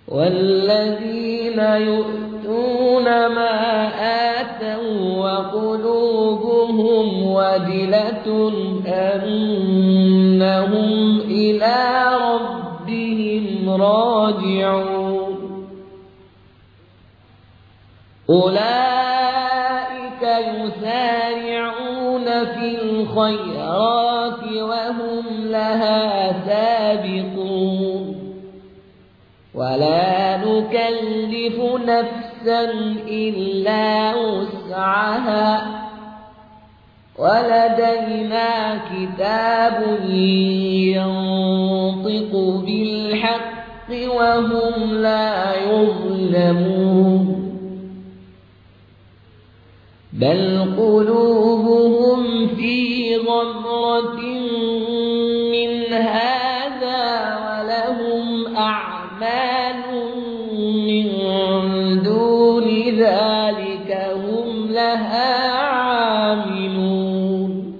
والذين يؤتون ما آتوا وقلوبهم وجلة أنهم إلى ربهم راجعون أولئك يسارعون في الخيرات وهم لها سابقون ولا نكلف نفسا إلا وسعها ولدينا كتاب ينطق بالحق وهم لا يظلمون بل قلوبهم في غمرة من هذا ولهم أعمال من دون ذلك هم لها عاملون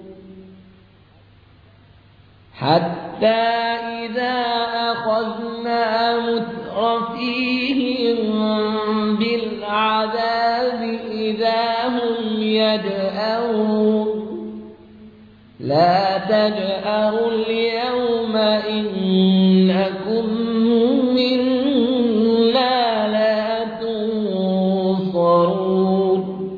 حتى إذا أخذنا مترفيهم بالعذاب إذا هم يجأرون لا تجأروا اليوم إنكم منا لا تنصرون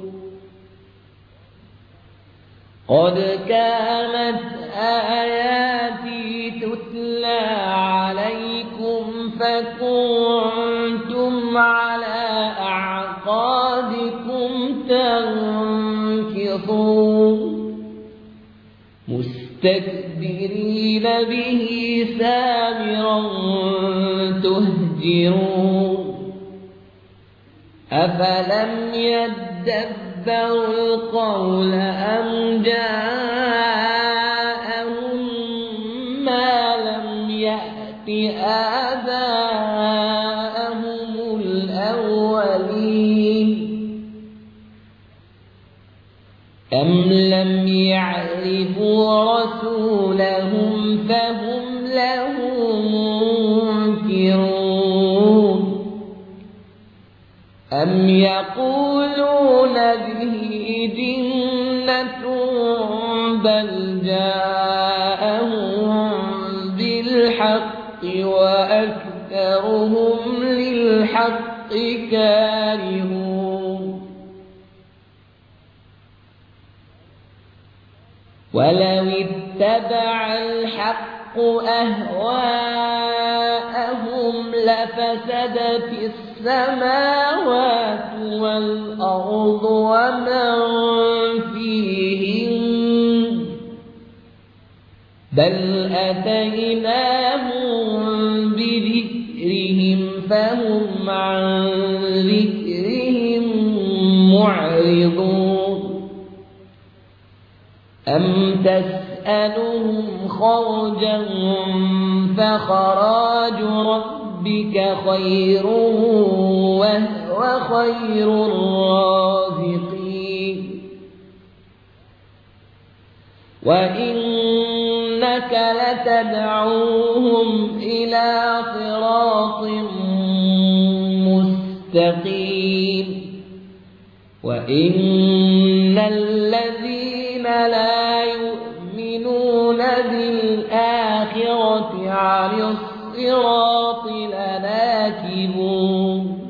قد كانت آياتي تتلى عليكم فكنتم على أعقابكم تنكصون مستكبرين به سامرا تهجرون أفلم يدبروا القول أم جاءهم ما لم يأت آباءهم الأولين أم لم يعرفوا رسولهم فهم له منكرون أم يقولون به جنة بل جاءهم بالحق وأكثرهم للحق كارهون ولو اتبع الحق أهواءهم لفسدت السماوات والأرض ومن فيهن بل أتيناهم بذكرهم فهم عن ذكرهم معرضون أم تسألهم خرجا فخراج ربك خير وهو خير الرازقين وإنك لتدعوهم إلى صراط مستقيم وإن الذين لا يؤمنون بالآخرة عن الصراط لناكبون